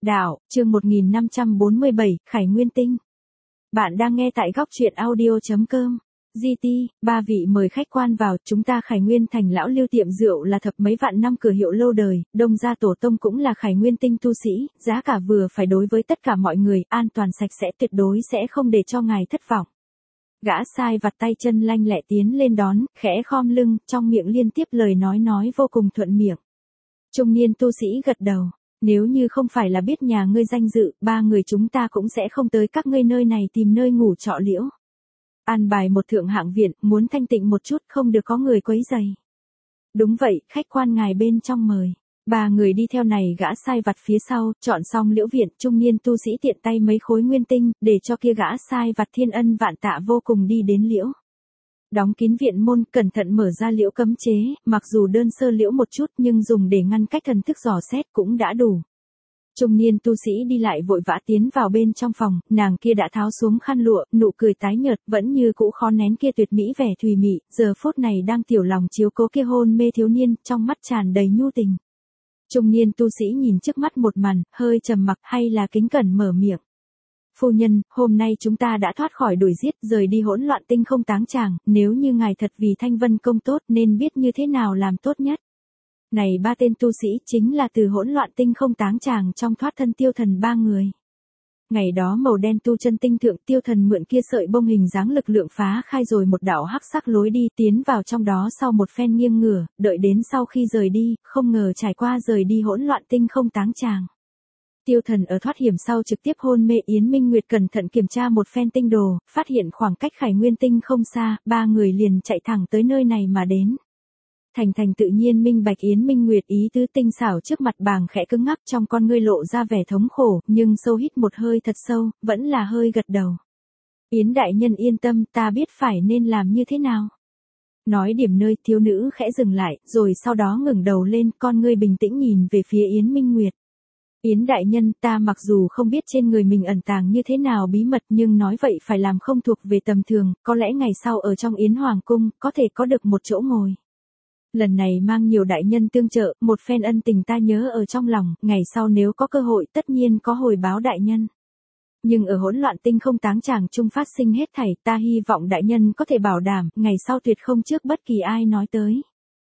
Đạo, chương 1547, Khải Nguyên Tinh. Bạn đang nghe tại góc truyện audio.com. GT, ba vị mời khách quan vào, chúng ta Khải Nguyên Thành lão Lưu tiệm rượu là thập mấy vạn năm cửa hiệu lâu đời, Đông gia tổ tông cũng là Khải Nguyên Tinh tu sĩ, giá cả vừa phải đối với tất cả mọi người, an toàn sạch sẽ tuyệt đối sẽ không để cho ngài thất vọng. Gã sai vặt tay chân lanh lẹ tiến lên đón, khẽ khom lưng, trong miệng liên tiếp lời nói vô cùng thuận miệng. Trung niên tu sĩ gật đầu. Nếu như không phải là biết nhà ngươi danh dự, ba người chúng ta cũng sẽ không tới các ngươi nơi này tìm nơi ngủ trọ liễu. An bài một thượng hạng viện, muốn thanh tịnh một chút, không được có người quấy rầy. Đúng vậy, khách quan ngài bên trong mời. Ba người đi theo này gã sai vặt phía sau, chọn xong liễu viện, trung niên tu sĩ tiện tay mấy khối nguyên tinh, để cho kia gã sai vặt thiên ân vạn tạ vô cùng đi đến liễu. Đóng kín viện môn, cẩn thận mở ra liễu cấm chế, mặc dù đơn sơ liễu một chút nhưng dùng để ngăn cách thần thức dò xét cũng đã đủ. Trung niên tu sĩ đi lại vội vã tiến vào bên trong phòng, nàng kia đã tháo xuống khăn lụa, nụ cười tái nhợt, vẫn như cũ khó nén kia tuyệt mỹ vẻ thùy mị, giờ phút này đang tiểu lòng chiếu cố kia hôn mê thiếu niên, trong mắt tràn đầy nhu tình. Trung niên tu sĩ nhìn trước mắt một màn, hơi trầm mặc hay là kính cẩn mở miệng. Phu nhân, hôm nay chúng ta đã thoát khỏi đuổi giết, rời đi hỗn loạn tinh không táng tràng, nếu như ngài thật vì Thanh Vân công tốt nên biết như thế nào làm tốt nhất. Này ba tên tu sĩ chính là từ hỗn loạn tinh không táng tràng trong thoát thân tiêu thần ba người. Ngày đó màu đen tu chân tinh thượng tiêu thần mượn kia sợi bông hình dáng lực lượng phá khai rồi một đạo hắc sắc lối đi tiến vào trong đó sau một phen nghiêng ngửa, đợi đến sau khi rời đi, không ngờ trải qua rời đi hỗn loạn tinh không táng tràng. Tiêu thần ở thoát hiểm sau trực tiếp hôn mê Yến Minh Nguyệt cẩn thận kiểm tra một phen tinh đồ, phát hiện khoảng cách Khải Nguyên Tinh không xa, ba người liền chạy thẳng tới nơi này mà đến. Thành tự nhiên minh bạch Yến Minh Nguyệt ý tứ tinh xảo trước mặt bàng khẽ cứng ngắc trong con ngươi lộ ra vẻ thống khổ, nhưng sâu hít một hơi thật sâu, vẫn là hơi gật đầu. Yến đại nhân yên tâm, ta biết phải nên làm như thế nào. Nói điểm nơi thiếu nữ khẽ dừng lại, rồi sau đó ngẩng đầu lên, con ngươi bình tĩnh nhìn về phía Yến Minh Nguyệt. Yến đại nhân, ta mặc dù không biết trên người mình ẩn tàng như thế nào bí mật nhưng nói vậy phải làm không thuộc về tầm thường, có lẽ ngày sau ở trong Yến Hoàng Cung, có thể có được một chỗ ngồi. Lần này mang nhiều đại nhân tương trợ, một phen ân tình ta nhớ ở trong lòng, ngày sau nếu có cơ hội tất nhiên có hồi báo đại nhân. Nhưng ở hỗn loạn tinh không táng tràng chung phát sinh hết thảy, ta hy vọng đại nhân có thể bảo đảm, ngày sau tuyệt không trước bất kỳ ai nói tới.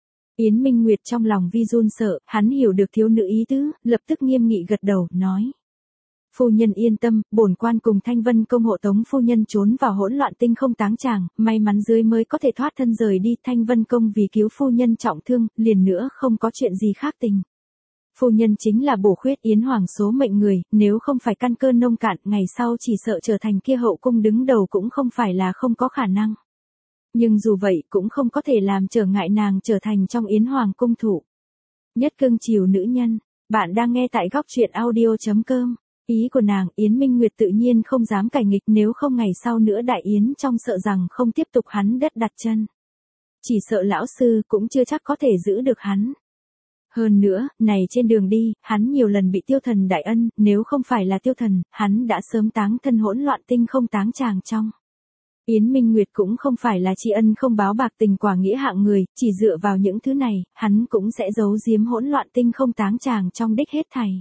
Yến Minh Nguyệt trong lòng vi run sợ, hắn hiểu được thiếu nữ ý tứ, lập tức nghiêm nghị gật đầu, nói. Phu nhân yên tâm, bổn quan cùng Thanh Vân công hộ tống phu nhân trốn vào hỗn loạn tinh không táng tràng, may mắn dưới mới có thể thoát thân rời đi, Thanh Vân công vì cứu phu nhân trọng thương, liền nữa không có chuyện gì khác tình. Phu nhân chính là bổ khuyết Yến Hoàng số mệnh người, nếu không phải căn cơ nông cạn, ngày sau chỉ sợ trở thành kia hậu cung đứng đầu cũng không phải là không có khả năng. Nhưng dù vậy cũng không có thể làm trở ngại nàng trở thành trong Yến Hoàng cung thủ. Nhất cương chiều nữ nhân, bạn đang nghe tại góc truyện audio.com. Ý của nàng, Yến Minh Nguyệt tự nhiên không dám cải nghịch nếu không ngày sau nữa đại yến trong sợ rằng không tiếp tục hắn đất đặt chân. Chỉ sợ lão sư cũng chưa chắc có thể giữ được hắn. Hơn nữa, này trên đường đi, hắn nhiều lần bị tiêu thần đại ân, nếu không phải là tiêu thần, hắn đã sớm táng thân hỗn loạn tinh không táng tràng trong. Yến Minh Nguyệt cũng không phải là tri ân không báo bạc tình quả nghĩa hạng người, chỉ dựa vào những thứ này, hắn cũng sẽ giấu giếm hỗn loạn tinh không táng tràng trong đích hết thảy.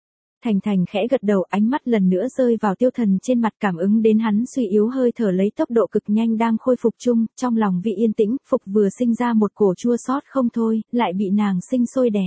Thành khẽ gật đầu, ánh mắt lần nữa rơi vào tiêu thần trên mặt, cảm ứng đến hắn suy yếu hơi thở lấy tốc độ cực nhanh đang khôi phục chung, trong lòng vị yên tĩnh, phục vừa sinh ra một cổ chua xót không thôi, lại bị nàng sinh sôi đè.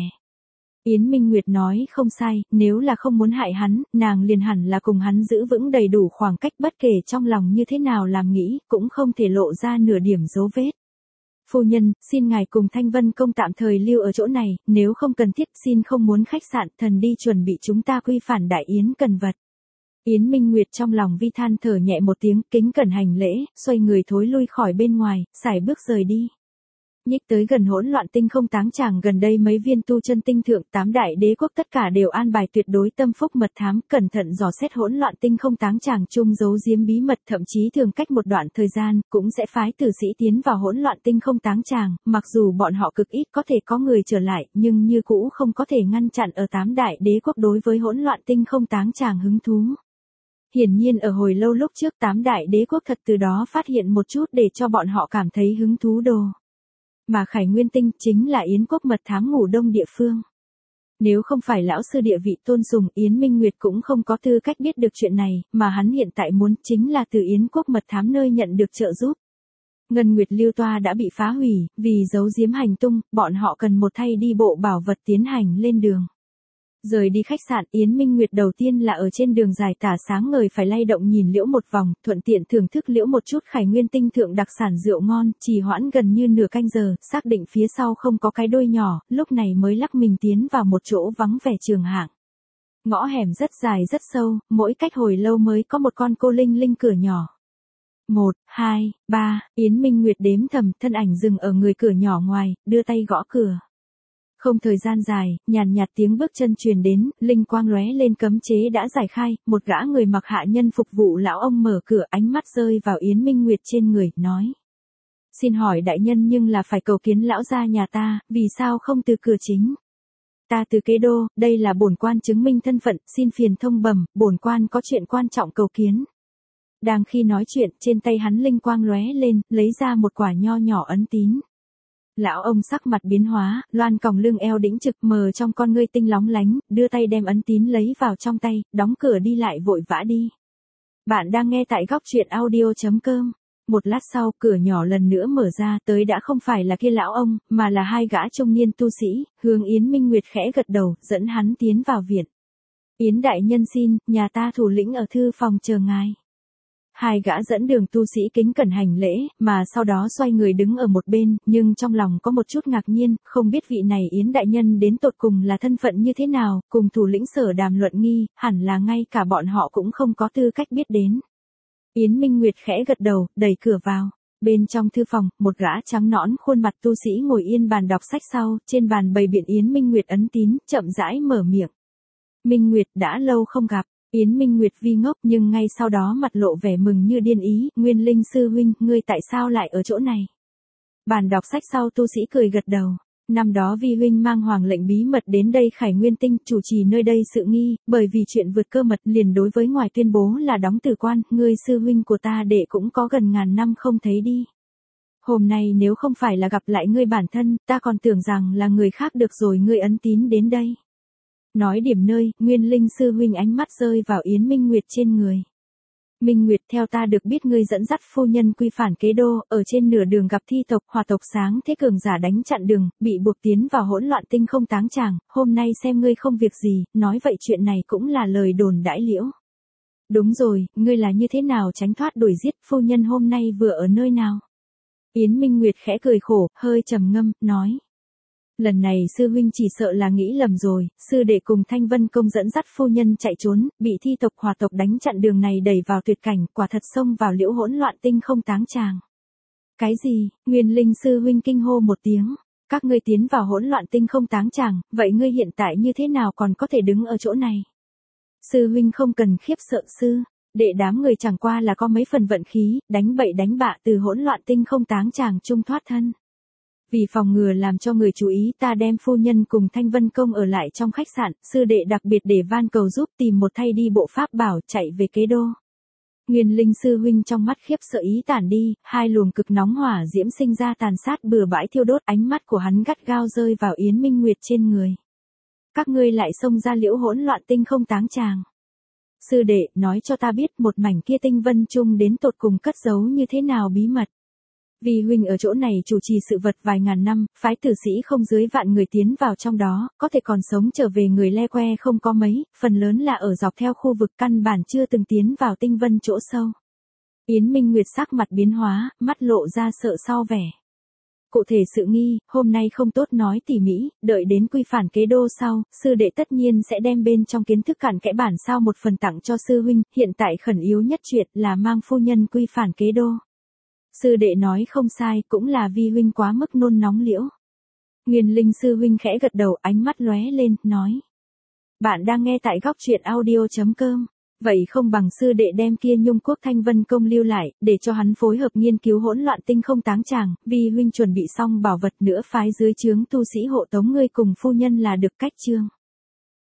Yến Minh Nguyệt nói không sai, nếu là không muốn hại hắn, nàng liền hẳn là cùng hắn giữ vững đầy đủ khoảng cách, bất kể trong lòng như thế nào làm nghĩ, cũng không thể lộ ra nửa điểm dấu vết. Phu nhân, xin ngài cùng Thanh Vân công tạm thời lưu ở chỗ này, nếu không cần thiết xin không muốn khách sạn, thần đi chuẩn bị chúng ta quy phản đại yến cần vật. Yến Minh Nguyệt trong lòng vi than thở nhẹ một tiếng, kính cẩn hành lễ, xoay người thối lui khỏi bên ngoài, sải bước rời đi. Nhích tới gần hỗn loạn tinh không táng tràng, gần đây mấy viên tu chân tinh thượng 8 đại đế quốc tất cả đều an bài tuyệt đối tâm phúc mật thám, cẩn thận dò xét hỗn loạn tinh không táng tràng chung giấu giếm bí mật, thậm chí thường cách một đoạn thời gian cũng sẽ phái tử sĩ tiến vào hỗn loạn tinh không táng tràng, mặc dù bọn họ cực ít có thể có người trở lại, nhưng như cũ không có thể ngăn chặn ở 8 đại đế quốc đối với hỗn loạn tinh không táng tràng hứng thú. Hiển nhiên ở hồi lâu lúc trước 8 đại đế quốc thật từ đó phát hiện một chút để cho bọn họ cảm thấy hứng thú đồ. Mà Khải Nguyên Tinh chính là Yến quốc mật thám ngủ đông địa phương. Nếu không phải lão sư địa vị tôn sùng, Yến Minh Nguyệt cũng không có tư cách biết được chuyện này, mà hắn hiện tại muốn chính là từ Yến quốc mật thám nơi nhận được trợ giúp. Ngân Nguyệt Lưu Toa đã bị phá hủy, vì giấu giếm hành tung, bọn họ cần một thay đi bộ bảo vật tiến hành lên đường. Rời đi khách sạn, Yến Minh Nguyệt đầu tiên là ở trên đường dài tả sáng ngời phải lay động nhìn liễu một vòng, thuận tiện thưởng thức liễu một chút Khải Nguyên tinh thượng đặc sản rượu ngon, trì hoãn gần như nửa canh giờ, xác định phía sau không có cái đuôi nhỏ, lúc này mới lắc mình tiến vào một chỗ vắng vẻ trường hạng. Ngõ hẻm rất dài rất sâu, mỗi cách hồi lâu mới có một con cô linh linh cửa nhỏ. 1, 2, 3, Yến Minh Nguyệt đếm thầm, thân ảnh dừng ở người cửa nhỏ ngoài, đưa tay gõ cửa. Không thời gian dài, nhàn nhạt tiếng bước chân truyền đến, linh quang lóe lên cấm chế đã giải khai, một gã người mặc hạ nhân phục vụ lão ông mở cửa, ánh mắt rơi vào Yến Minh Nguyệt trên người, nói. Xin hỏi đại nhân, nhưng là phải cầu kiến lão gia nhà ta, vì sao không từ cửa chính? Ta từ Kế Đô, đây là bổn quan chứng minh thân phận, xin phiền thông bẩm, bổn quan có chuyện quan trọng cầu kiến. Đang khi nói chuyện, trên tay hắn linh quang lóe lên, lấy ra một quả nho nhỏ ấn tín. Lão ông sắc mặt biến hóa, loan còng lưng eo đĩnh trực, mờ trong con ngươi tinh lóng lánh, đưa tay đem ấn tín lấy vào trong tay, đóng cửa đi lại vội vã đi. Bạn đang nghe tại góc truyện audio.com. Một lát sau, cửa nhỏ lần nữa mở ra, tới đã không phải là kia lão ông, mà là hai gã trung niên tu sĩ, hướng Yến Minh Nguyệt khẽ gật đầu, dẫn hắn tiến vào viện. Yến đại nhân xin, nhà ta thủ lĩnh ở thư phòng chờ ngài. Hai gã dẫn đường tu sĩ kính cẩn hành lễ, mà sau đó xoay người đứng ở một bên, nhưng trong lòng có một chút ngạc nhiên, không biết vị này Yến đại nhân đến tột cùng là thân phận như thế nào, cùng thủ lĩnh Sở Đàm luận nghi, hẳn là ngay cả bọn họ cũng không có tư cách biết đến. Yến Minh Nguyệt khẽ gật đầu, đẩy cửa vào. Bên trong thư phòng, một gã trắng nõn khuôn mặt tu sĩ ngồi yên bàn đọc sách sau, trên bàn bày biện Yến Minh Nguyệt ấn tín, chậm rãi mở miệng. Minh Nguyệt, đã lâu không gặp. Yến Minh Nguyệt vi ngốc, nhưng ngay sau đó mặt lộ vẻ mừng như điên ý, Nguyên Linh sư huynh, ngươi tại sao lại ở chỗ này? Bàn đọc sách sau tu sĩ cười gật đầu. Năm đó vi huynh mang hoàng lệnh bí mật đến đây Khải Nguyên Tinh, chủ trì nơi đây sự nghi, bởi vì chuyện vượt cơ mật liền đối với ngoài tuyên bố là đóng tử quan, ngươi sư huynh của ta đệ cũng có gần ngàn năm không thấy đi. Hôm nay nếu không phải là gặp lại ngươi bản thân, ta còn tưởng rằng là người khác được rồi, ngươi ấn tín đến đây. Nói điểm nơi, Nguyên Linh sư huynh ánh mắt rơi vào Yến Minh Nguyệt trên người. Minh Nguyệt, theo ta được biết ngươi dẫn dắt phu nhân quy phản Kế Đô, ở trên nửa đường gặp thi tộc, hỏa tộc sáng thế cường giả đánh chặn đường, bị buộc tiến vào hỗn loạn tinh không táng tràng, hôm nay xem ngươi không việc gì, nói vậy chuyện này cũng là lời đồn đãi liễu. Đúng rồi, ngươi là như thế nào tránh thoát đuổi giết, phu nhân hôm nay vừa ở nơi nào? Yến Minh Nguyệt khẽ cười khổ, hơi trầm ngâm, nói. Lần này sư huynh chỉ sợ là nghĩ lầm rồi, sư đệ cùng Thanh Vân Công dẫn dắt phu nhân chạy trốn, bị thi tộc hỏa tộc đánh chặn đường này đẩy vào tuyệt cảnh, quả thật xông vào liễu hỗn loạn tinh không táng tràng. Cái gì? Nguyên Linh sư huynh kinh hô một tiếng. Các ngươi tiến vào hỗn loạn tinh không táng tràng, vậy ngươi hiện tại như thế nào còn có thể đứng ở chỗ này? Sư huynh không cần khiếp sợ sư. Đệ đám người chẳng qua là có mấy phần vận khí, đánh bậy đánh bạ từ hỗn loạn tinh không táng tràng trung thoát thân. Vì phòng ngừa làm cho người chú ý, ta đem phu nhân cùng Thanh Vân Công ở lại trong khách sạn, sư đệ đặc biệt để van cầu giúp tìm một thay đi bộ pháp bảo chạy về Kế Đô. Nguyên Linh sư huynh trong mắt khiếp sợ ý tản đi, hai luồng cực nóng hỏa diễm sinh ra tàn sát bừa bãi thiêu đốt, ánh mắt của hắn gắt gao rơi vào Yến Minh Nguyệt trên người. Các ngươi lại xông ra liễu hỗn loạn tinh không táng tràng. Sư đệ, nói cho ta biết một mảnh kia tinh vân chung đến tột cùng cất giấu như thế nào bí mật. Vì huynh ở chỗ này chủ trì sự vật vài ngàn năm, phái tử sĩ không dưới vạn người tiến vào trong đó, có thể còn sống trở về người le que không có mấy, phần lớn là ở dọc theo khu vực căn bản chưa từng tiến vào tinh vân chỗ sâu. Yến Minh Nguyệt sắc mặt biến hóa, mắt lộ ra sợ sau vẻ. Cụ thể sự nghi, hôm nay không tốt nói tỉ mỉ, đợi đến quy phản Kế Đô sau, sư đệ tất nhiên sẽ đem bên trong kiến thức cặn kẽ bản sao một phần tặng cho sư huynh, hiện tại khẩn yếu nhất chuyện là mang phu nhân quy phản Kế Đô. Sư đệ nói không sai, cũng là vi huynh quá mức nôn nóng liễu. Nguyên Linh sư huynh khẽ gật đầu, ánh mắt lóe lên, nói. Bạn đang nghe tại góc truyện audio.com. Vậy không bằng sư đệ đem kia Nhung Quốc Thanh Vân Công lưu lại, để cho hắn phối hợp nghiên cứu hỗn loạn tinh không táng tràng, vi huynh chuẩn bị xong bảo vật nữa phái dưới trướng tu sĩ hộ tống ngươi cùng phu nhân là được cách chương.